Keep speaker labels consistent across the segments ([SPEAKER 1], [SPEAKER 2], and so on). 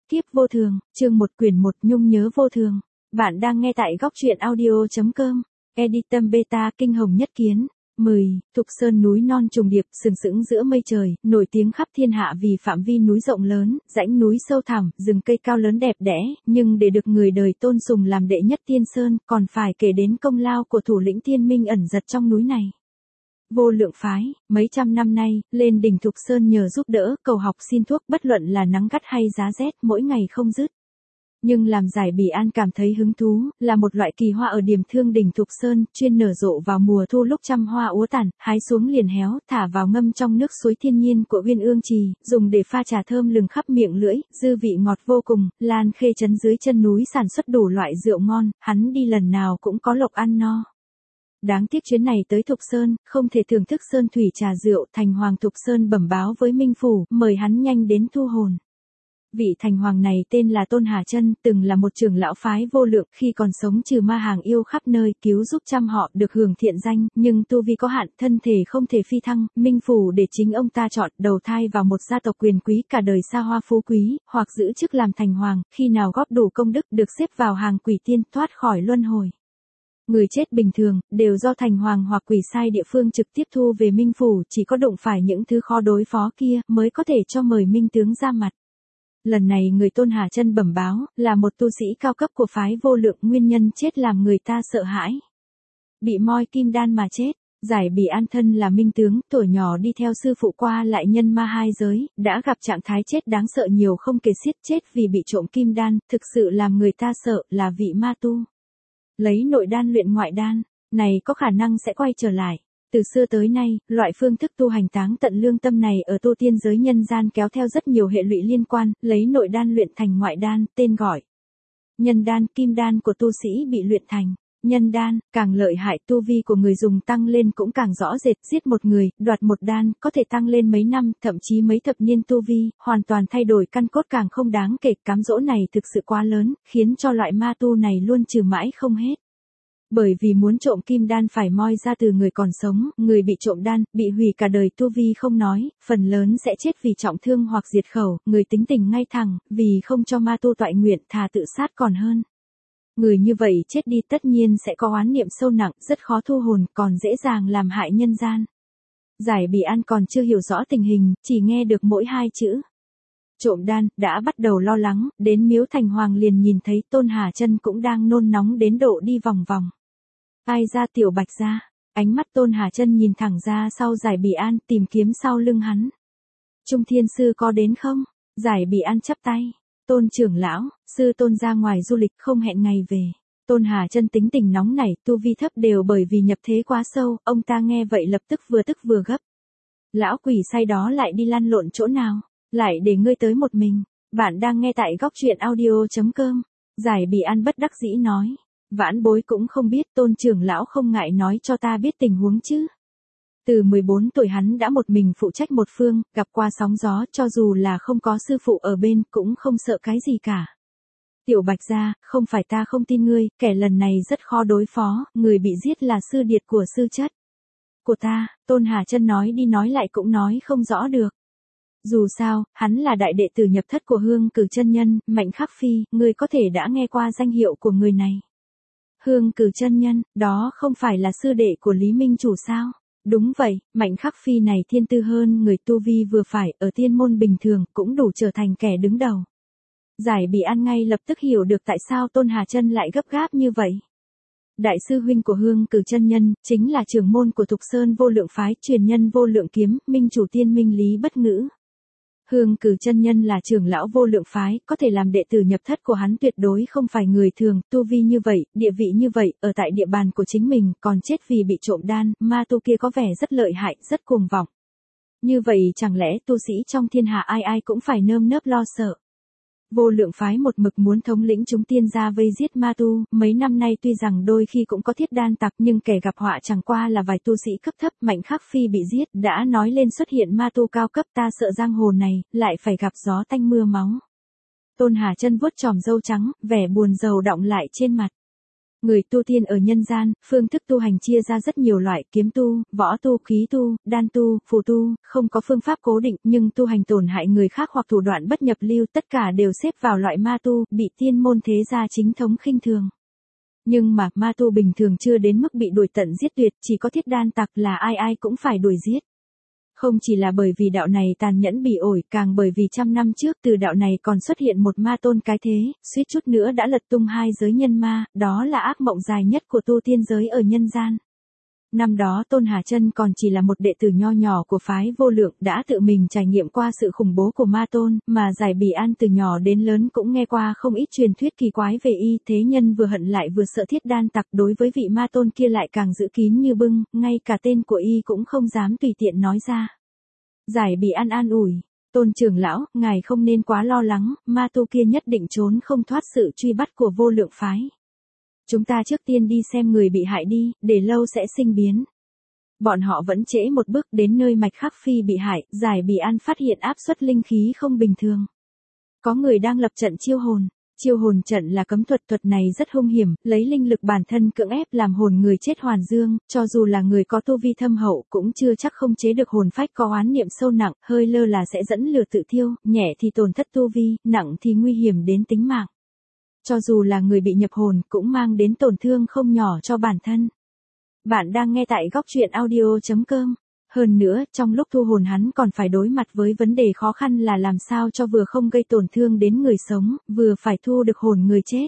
[SPEAKER 1] Kiếp vô thường, chương 1 quyển 1 nhung nhớ vô thường. Bạn đang nghe tại góc truyện audio.com. Editum Beta Kinh Hồng Nhất Kiến. 10. Thục Sơn núi non trùng điệp, sừng sững giữa mây trời, nổi tiếng khắp thiên hạ vì phạm vi núi rộng lớn, dãy núi sâu thẳm, rừng cây cao lớn đẹp đẽ, nhưng để được người đời tôn sùng làm đệ nhất tiên sơn, còn phải kể đến công lao của thủ lĩnh thiên minh ẩn giật trong núi này. Vô Lượng phái, mấy trăm năm nay, lên đỉnh Thục Sơn nhờ giúp đỡ, cầu học xin thuốc, bất luận là nắng gắt hay giá rét, mỗi ngày không dứt. Nhưng làm Giải Bỉ An cảm thấy hứng thú, là một loại kỳ hoa ở điểm thương đỉnh Thục Sơn, chuyên nở rộ vào mùa thu lúc trăm hoa úa tàn, hái xuống liền héo, thả vào ngâm trong nước suối thiên nhiên của Uyên Ương Trì, dùng để pha trà thơm lừng khắp miệng lưỡi, dư vị ngọt vô cùng. Lan Khê trấn dưới chân núi sản xuất đủ loại rượu ngon, hắn đi lần nào cũng có lộc ăn no. Đáng tiếc chuyến này tới Thục Sơn, không thể thưởng thức sơn thủy trà rượu. Thành Hoàng Thục Sơn bẩm báo với Minh Phủ, mời hắn nhanh đến thu hồn. Vị Thành Hoàng này tên là Tôn Hà Chân, từng là một trưởng lão phái Vô Lượng, khi còn sống trừ ma hàng yêu khắp nơi, cứu giúp trăm họ được hưởng thiện danh, nhưng tu vi có hạn, thân thể không thể phi thăng. Minh Phủ để chính ông ta chọn, đầu thai vào một gia tộc quyền quý, cả đời xa hoa phú quý, hoặc giữ chức làm Thành Hoàng, khi nào góp đủ công đức được xếp vào hàng quỷ tiên, thoát khỏi luân hồi. Người chết bình thường, đều do Thành Hoàng hoặc quỷ sai địa phương trực tiếp thu về Minh Phủ, chỉ có đụng phải những thứ khó đối phó kia, mới có thể cho mời Minh Tướng ra mặt. Lần này người Tôn Hà Chân bẩm báo, là một tu sĩ cao cấp của phái Vô Lượng, nguyên nhân chết làm người ta sợ hãi. Bị moi kim đan mà chết. Giải Bỉ An thân là Minh Tướng, tuổi nhỏ đi theo sư phụ qua lại nhân ma hai giới, đã gặp trạng thái chết đáng sợ nhiều không kể xiết, chết vì bị trộm kim đan, thực sự làm người ta sợ, là vị ma tu. Lấy nội đan luyện ngoại đan, này có khả năng sẽ quay trở lại. Từ xưa tới nay, loại phương thức tu hành táng tận lương tâm này ở tu tiên giới nhân gian kéo theo rất nhiều hệ lụy liên quan, lấy nội đan luyện thành ngoại đan, tên gọi nhân đan, kim đan của tu sĩ bị luyện thành nhân đan, càng lợi hại, tu vi của người dùng tăng lên cũng càng rõ rệt, giết một người, đoạt một đan, có thể tăng lên mấy năm, thậm chí mấy thập niên tu vi, hoàn toàn thay đổi căn cốt càng không đáng kể. Cám dỗ này thực sự quá lớn, khiến cho loại ma tu này luôn trừ mãi không hết. Bởi vì muốn trộm kim đan phải moi ra từ người còn sống, người bị trộm đan, bị hủy cả đời tu vi không nói, phần lớn sẽ chết vì trọng thương hoặc diệt khẩu, người tính tình ngay thẳng, vì không cho ma tu toại nguyện, thà tự sát còn hơn. Người như vậy chết đi tất nhiên sẽ có oán niệm sâu nặng, rất khó thu hồn, còn dễ dàng làm hại nhân gian. Giải Bỉ An còn chưa hiểu rõ tình hình, chỉ nghe được mỗi hai chữ trộm đan, đã bắt đầu lo lắng, đến miếu Thành Hoàng liền nhìn thấy Tôn Hà Chân cũng đang nôn nóng đến độ đi vòng vòng. Ai ra Tiểu Bạch ra, ánh mắt Tôn Hà Chân nhìn thẳng ra sau Giải Bỉ An, tìm kiếm sau lưng hắn. Trung Thiên Sư có đến không? Giải Bỉ An chắp tay. Tôn trưởng lão, sư Tôn ra ngoài du lịch không hẹn ngày về. Tôn Hà Chân tính tình nóng nảy, tu vi thấp đều bởi vì nhập thế quá sâu, ông ta nghe vậy lập tức vừa gấp. Lão quỷ sai đó lại đi lăn lộn chỗ nào? Lại để ngươi tới một mình. Bạn đang nghe tại góc truyện audio.com. Giải Bỉ An bất đắc dĩ nói. Vãn bối cũng không biết, Tôn trưởng lão không ngại nói cho ta biết tình huống chứ. Từ 14 tuổi hắn đã một mình phụ trách một phương, gặp qua sóng gió, cho dù là không có sư phụ ở bên, cũng không sợ cái gì cả. Tiểu Bạch gia, không phải ta không tin ngươi, kẻ lần này rất khó đối phó, người bị giết là sư điệt của sư chất của ta. Tôn Hà Chân nói đi nói lại cũng nói không rõ được. Dù sao, hắn là đại đệ tử nhập thất của Hương Cử chân nhân, Mạnh Khắc Phi, ngươi có thể đã nghe qua danh hiệu của người này. Hương Cử chân nhân, đó không phải là sư đệ của Lý Minh Chủ sao? Đúng vậy, Mạnh Khắc Phi này thiên tư hơn người, tu vi vừa phải, ở tiên môn bình thường, cũng đủ trở thành kẻ đứng đầu. Giải Bỉ An ngay lập tức hiểu được tại sao Tôn Hà Chân lại gấp gáp như vậy. Đại sư huynh của Hương Cử chân nhân, chính là trưởng môn của Thục Sơn Vô Lượng phái, truyền nhân Vô Lượng kiếm, minh chủ tiên minh Lý Bất Ngữ. Hương Cử chân nhân là trưởng lão Vô Lượng phái, có thể làm đệ tử nhập thất của hắn tuyệt đối không phải người thường, tu vi như vậy, địa vị như vậy, ở tại địa bàn của chính mình, còn chết vì bị trộm đan, ma tu kia có vẻ rất lợi hại, rất cuồng vọng. Như vậy chẳng lẽ tu sĩ trong thiên hạ ai ai cũng phải nơm nớp lo sợ. Vô Lượng phái một mực muốn thống lĩnh chúng tiên gia vây giết ma tu, mấy năm nay tuy rằng đôi khi cũng có thiết đan tặc, nhưng kẻ gặp họa chẳng qua là vài tu sĩ cấp thấp. Mạnh Khắc Phi bị giết, đã nói lên xuất hiện ma tu cao cấp, ta sợ giang hồ này lại phải gặp gió tanh mưa máu. Tôn Hà Chân vuốt chòm râu trắng, vẻ buồn rầu đọng lại trên mặt. Người tu tiên ở nhân gian, phương thức tu hành chia ra rất nhiều loại, kiếm tu, võ tu, khí tu, đan tu, phù tu, không có phương pháp cố định, nhưng tu hành tổn hại người khác hoặc thủ đoạn bất nhập lưu, tất cả đều xếp vào loại ma tu, bị tiên môn thế gia chính thống khinh thường. Nhưng mà, ma tu bình thường chưa đến mức bị đuổi tận giết tuyệt, chỉ có thiết đan tặc là ai ai cũng phải đuổi giết. Không chỉ là bởi vì đạo này tàn nhẫn bỉ ổi, càng bởi vì trăm năm trước từ đạo này còn xuất hiện một ma tôn cái thế, suýt chút nữa đã lật tung hai giới nhân ma, đó là ác mộng dài nhất của tu tiên giới ở nhân gian. Năm đó Tôn Hà Chân còn chỉ là một đệ tử nho nhỏ của phái Vô Lượng, đã tự mình trải nghiệm qua sự khủng bố của ma tôn, mà Giải Bỉ An từ nhỏ đến lớn cũng nghe qua không ít truyền thuyết kỳ quái về y, thế nhân vừa hận lại vừa sợ thiết đan tặc, đối với vị ma tôn kia lại càng giữ kín như bưng, ngay cả tên của y cũng không dám tùy tiện nói ra. Giải Bỉ An an ủi, Tôn trưởng lão, ngài không nên quá lo lắng, ma tu kia nhất định trốn không thoát sự truy bắt của Vô Lượng phái. Chúng ta trước tiên đi xem người bị hại đi, để lâu sẽ sinh biến. Bọn họ vẫn trễ một bước đến nơi Mạch Khắc Phi bị hại, Giải Bỉ An phát hiện áp suất linh khí không bình thường. Có người đang lập trận chiêu hồn. Chiêu hồn trận là cấm thuật, thuật này rất hung hiểm, lấy linh lực bản thân cưỡng ép làm hồn người chết hoàn dương, cho dù là người có tu vi thâm hậu cũng chưa chắc không chế được hồn phách có oán niệm sâu nặng, hơi lơ là sẽ dẫn lửa tự thiêu, nhẹ thì tổn thất tu vi, nặng thì nguy hiểm đến tính mạng. Cho dù là người bị nhập hồn cũng mang đến tổn thương không nhỏ cho bản thân. Bạn đang nghe tại góc truyện audio.com. Hơn nữa, trong lúc thu hồn hắn còn phải đối mặt với vấn đề khó khăn là làm sao cho vừa không gây tổn thương đến người sống, vừa phải thu được hồn người chết.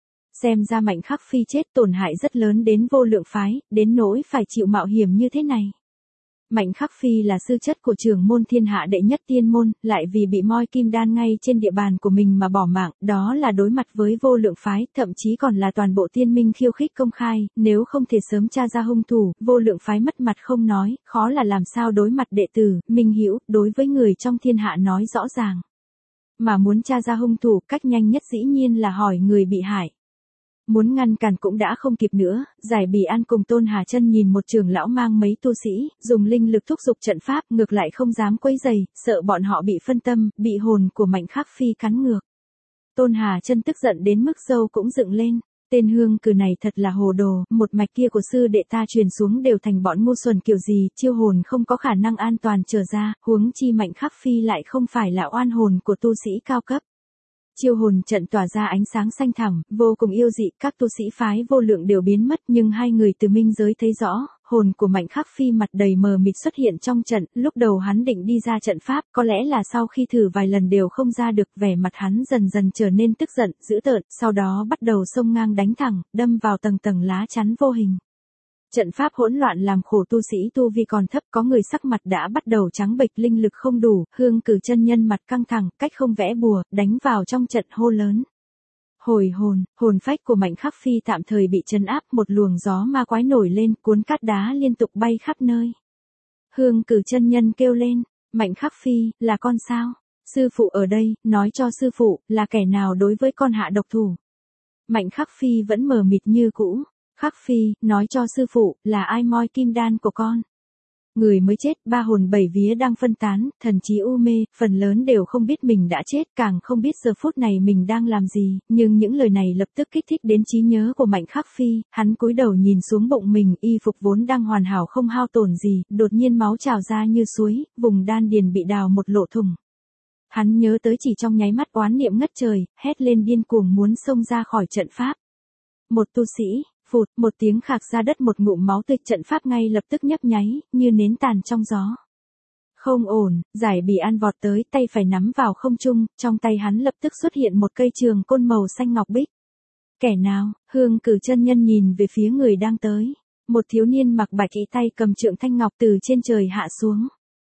[SPEAKER 1] Xem ra Mạnh Khắc Phi chết tổn hại rất lớn đến Vô Lượng phái, đến nỗi phải chịu mạo hiểm như thế này. Mạnh Khắc Phi là sư chất của trưởng môn thiên hạ đệ nhất tiên môn, lại vì bị moi kim đan ngay trên địa bàn của mình mà bỏ mạng, đó là đối mặt với Vô Lượng phái, thậm chí còn là toàn bộ tiên minh khiêu khích công khai, nếu không thể sớm tra ra hung thủ, Vô Lượng phái mất mặt không nói, khó là làm sao đối mặt đệ tử, minh hữu, đối với người trong thiên hạ nói rõ ràng. Mà muốn tra ra hung thủ, cách nhanh nhất dĩ nhiên là hỏi người bị hại. Muốn ngăn cản cũng đã không kịp nữa, Giải Bỉ An cùng Tôn Hà Chân nhìn một trưởng lão mang mấy tu sĩ, dùng linh lực thúc giục trận pháp, ngược lại không dám quấy rầy, sợ bọn họ bị phân tâm, bị hồn của Mạnh Khắc Phi cắn ngược. Tôn Hà Chân tức giận đến mức râu cũng dựng lên, tên Hương Cử này thật là hồ đồ, một mạch kia của sư đệ ta truyền xuống đều thành bọn ngu xuẩn kiểu gì, chiêu hồn không có khả năng an toàn trở ra, huống chi Mạnh Khắc Phi lại không phải là oan hồn của tu sĩ cao cấp. Chiêu hồn trận tỏa ra ánh sáng xanh thẳm, vô cùng yêu dị, các tu sĩ phái Vô Lượng đều biến mất, nhưng hai người từ minh giới thấy rõ, hồn của Mạnh Khắc Phi mặt đầy mờ mịt xuất hiện trong trận, lúc đầu hắn định đi ra trận pháp, có lẽ là sau khi thử vài lần đều không ra được, vẻ mặt hắn dần dần trở nên tức giận, dữ tợn, sau đó bắt đầu xông ngang đánh thẳng, đâm vào tầng tầng lá chắn vô hình. Trận pháp hỗn loạn làm khổ tu sĩ tu vi còn thấp, có người sắc mặt đã bắt đầu trắng bệch, linh lực không đủ, Hương Cử chân nhân mặt căng thẳng, cách không vẽ bùa, đánh vào trong trận hô lớn. Hồi hồn, hồn phách của Mạnh Khắc Phi tạm thời bị trấn áp, một luồng gió ma quái nổi lên, cuốn cát đá liên tục bay khắp nơi. Hương Cử chân nhân kêu lên, Mạnh Khắc Phi, là con sao? Sư phụ ở đây, nói cho sư phụ, là kẻ nào đối với con hạ độc thủ? Mạnh Khắc Phi vẫn mờ mịt như cũ. Khắc Phi, nói cho sư phụ, là ai moi kim đan của con? Người mới chết, ba hồn bảy vía đang phân tán, thần trí u mê, phần lớn đều không biết mình đã chết, càng không biết giờ phút này mình đang làm gì, nhưng những lời này lập tức kích thích đến trí nhớ của Mạnh Khắc Phi, hắn cúi đầu nhìn xuống bụng mình, y phục vốn đang hoàn hảo không hao tổn gì, đột nhiên máu trào ra như suối, vùng đan điền bị đào một lỗ thủng. Hắn nhớ tới chỉ trong nháy mắt oán niệm ngất trời, hét lên điên cuồng muốn xông ra khỏi trận pháp. Một tu sĩ, phụt, một tiếng khạc ra đất, một ngụm máu tươi, trận pháp ngay lập tức nhấp nháy, như nến tàn trong gió. Không ổn, Giải Bỉ An vọt tới, tay phải nắm vào không trung, trong tay hắn lập tức xuất hiện một cây trường côn màu xanh ngọc bích. Kẻ nào? Hương Cử chân nhân nhìn về phía người đang tới. Một thiếu niên mặc bạch y tay cầm trượng thanh ngọc từ trên trời hạ xuống.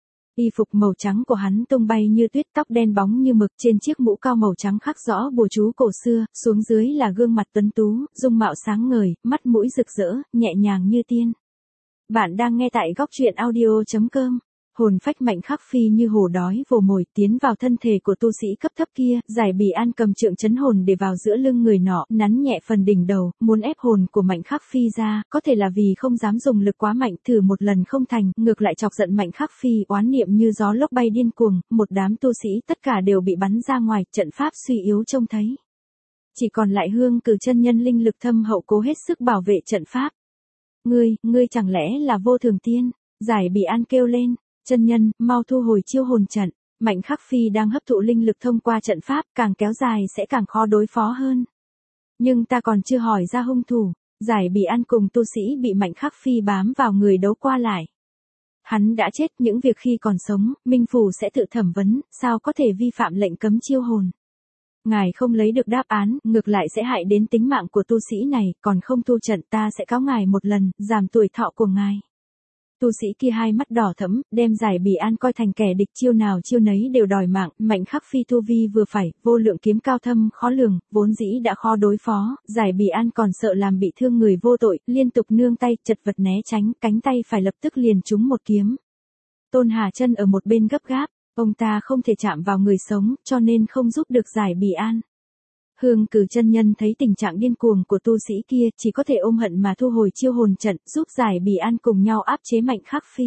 [SPEAKER 1] Y phục màu trắng của hắn tung bay như tuyết, tóc đen bóng như mực, trên chiếc mũ cao màu trắng khắc rõ bùa chú cổ xưa, xuống dưới là gương mặt tuấn tú, dung mạo sáng ngời, mắt mũi rực rỡ, nhẹ nhàng như tiên. Bạn đang nghe tại góc truyện audio.com. Hồn phách Mạnh Khắc Phi như hổ đói vồ mồi tiến vào thân thể của tu sĩ cấp thấp kia, Giải Bỉ An cầm trượng chấn hồn để vào giữa lưng người nọ, nắn nhẹ phần đỉnh đầu, muốn ép hồn của Mạnh Khắc Phi ra, có thể là vì không dám dùng lực quá mạnh, thử một lần không thành, ngược lại chọc giận Mạnh Khắc Phi, oán niệm như gió lốc bay điên cuồng, một đám tu sĩ tất cả đều bị bắn ra ngoài, trận pháp suy yếu trông thấy. Chỉ còn lại Hương Cử chân nhân linh lực thâm hậu cố hết sức bảo vệ trận pháp. Ngươi chẳng lẽ là vô thường tiên? Giải Bỉ An kêu lên, chân nhân, mau thu hồi chiêu hồn trận. Mạnh Khắc Phi đang hấp thụ linh lực thông qua trận pháp, càng kéo dài sẽ càng khó đối phó hơn. Nhưng ta còn chưa hỏi ra hung thủ. Giải Bỉ An cùng tu sĩ bị Mạnh Khắc Phi bám vào người đấu qua lại. Hắn đã chết, những việc khi còn sống, Minh Phủ sẽ tự thẩm vấn, sao có thể vi phạm lệnh cấm chiêu hồn. Ngài không lấy được đáp án, ngược lại sẽ hại đến tính mạng của tu sĩ này, còn không thu trận ta sẽ cáo ngài một lần, giảm tuổi thọ của ngài. Tu sĩ kia hai mắt đỏ thẫm, đem Giải Bỉ An coi thành kẻ địch, chiêu nào chiêu nấy đều đòi mạng. Mạnh Khắc Phi tu vi vừa phải, vô lượng kiếm cao thâm khó lường, vốn dĩ đã khó đối phó, Giải Bỉ An còn sợ làm bị thương người vô tội, liên tục nương tay, chật vật né tránh, cánh tay phải lập tức liền trúng một kiếm. Tôn Hà Chân ở một bên gấp gáp, ông ta không thể chạm vào người sống, cho nên không giúp được Giải Bỉ An. Hương Cử chân nhân thấy tình trạng điên cuồng của tu sĩ kia, chỉ có thể ôm hận mà thu hồi chiêu hồn trận, giúp Giải Bỉ An cùng nhau áp chế Mạnh Khắc Phi.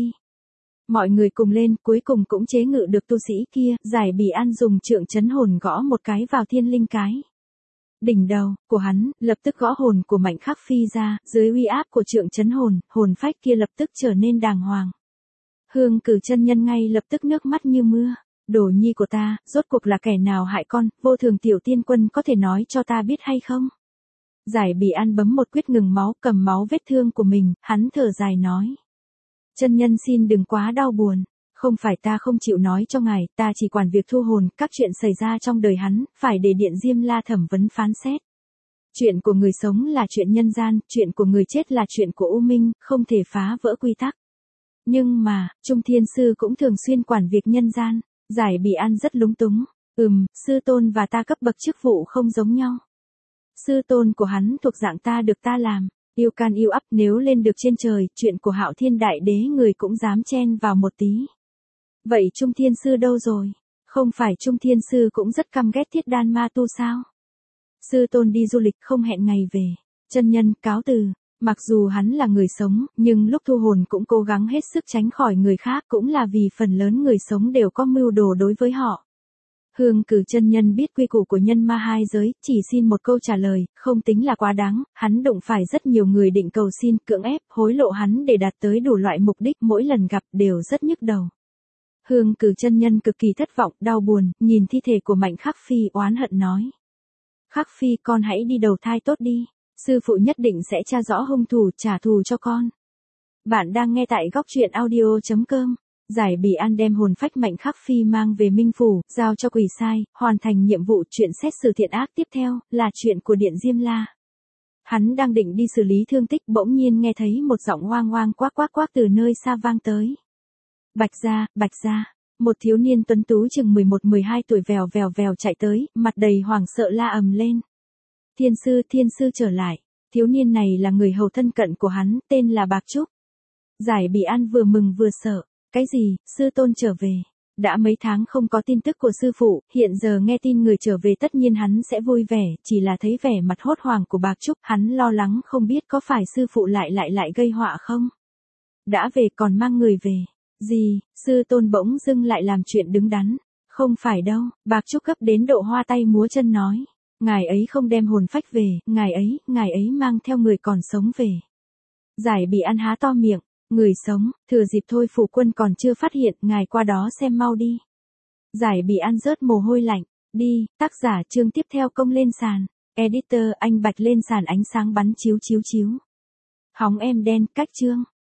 [SPEAKER 1] Mọi người cùng lên, cuối cùng cũng chế ngự được tu sĩ kia, Giải Bỉ An dùng trượng chấn hồn gõ một cái vào thiên linh cái. Đỉnh đầu của hắn lập tức gõ hồn của Mạnh Khắc Phi ra, dưới uy áp của trượng chấn hồn, hồn phách kia lập tức trở nên đàng hoàng. Hương Cử chân nhân ngay lập tức nước mắt như mưa. Đồ nhi của ta, rốt cuộc là kẻ nào hại con, vô thường tiểu tiên quân có thể nói cho ta biết hay không? Giải Bỉ An bấm một quyết ngừng máu, cầm máu vết thương của mình, hắn thở dài nói. Chân nhân xin đừng quá đau buồn, không phải ta không chịu nói cho ngài, ta chỉ quản việc thu hồn, các chuyện xảy ra trong đời hắn, phải để Điện Diêm La thẩm vấn phán xét. Chuyện của người sống là chuyện nhân gian, chuyện của người chết là chuyện của U Minh, không thể phá vỡ quy tắc. Nhưng mà, Trung Thiên Sư cũng thường xuyên quản việc nhân gian. Giải Bỉ An rất lúng túng. Sư tôn và ta cấp bậc chức vụ không giống nhau. Sư tôn của hắn thuộc dạng ta được ta làm. Yêu can yêu ắp, nếu lên được trên trời, chuyện của Hạo Thiên Đại Đế người cũng dám chen vào một tí. Vậy Trung Thiên Sư đâu rồi? Không phải Trung Thiên Sư cũng rất căm ghét Thiết Đan Ma Tu sao? Sư tôn đi du lịch không hẹn ngày về. Chân nhân cáo từ. Mặc dù hắn là người sống, nhưng lúc thu hồn cũng cố gắng hết sức tránh khỏi người khác, cũng là vì phần lớn người sống đều có mưu đồ đối với họ. Hương Cử chân nhân biết quy củ của nhân ma hai giới, chỉ xin một câu trả lời, không tính là quá đáng, hắn đụng phải rất nhiều người định cầu xin, cưỡng ép, hối lộ hắn để đạt tới đủ loại mục đích, mỗi lần gặp đều rất nhức đầu. Hương Cử chân nhân cực kỳ thất vọng, đau buồn, nhìn thi thể của Mạnh Khắc Phi oán hận nói. Khắc Phi con hãy đi đầu thai tốt đi. Sư phụ nhất định sẽ tra rõ hung thủ, trả thù cho con. Bạn đang nghe tại góc truyện audio.com. Giải Bỉ An đem hồn phách Mạnh Khắc Phi mang về Minh Phủ, giao cho Quỷ Sai, hoàn thành nhiệm vụ. Chuyện xét xử thiện ác tiếp theo, là chuyện của Điện Diêm La. Hắn đang định đi xử lý thương tích, bỗng nhiên nghe thấy một giọng oang oang quác quác quác từ nơi xa vang tới. Bạch gia. Một thiếu niên tuấn tú chừng 11-12 tuổi vèo vèo chạy tới, mặt đầy hoảng sợ la ầm lên. Thiên sư trở lại. Thiếu niên này là người hầu thân cận của hắn, tên là Bạc Trúc. Giải Bỉ An vừa mừng vừa sợ. Cái gì, sư tôn trở về? Đã mấy tháng không có tin tức của sư phụ, hiện giờ nghe tin người trở về tất nhiên hắn sẽ vui vẻ, chỉ là thấy vẻ mặt hốt hoảng của Bạc Trúc, hắn lo lắng không biết có phải sư phụ lại gây họa không? Đã về còn mang người về. Gì, sư tôn bỗng dưng lại làm chuyện đứng đắn. Không phải đâu, Bạc Trúc gấp đến độ hoa tay múa chân nói. Ngài ấy không đem hồn phách về, ngài ấy mang theo người còn sống về. Giải Bỉ An há to miệng, người sống, thừa dịp thôi phủ quân còn chưa phát hiện, ngài qua đó xem mau đi. Giải Bỉ An rớt mồ hôi lạnh, đi, tác giả chương tiếp theo công lên sàn, editor anh Bạch lên sàn ánh sáng bắn chiếu. Hóng em đen, cách chương.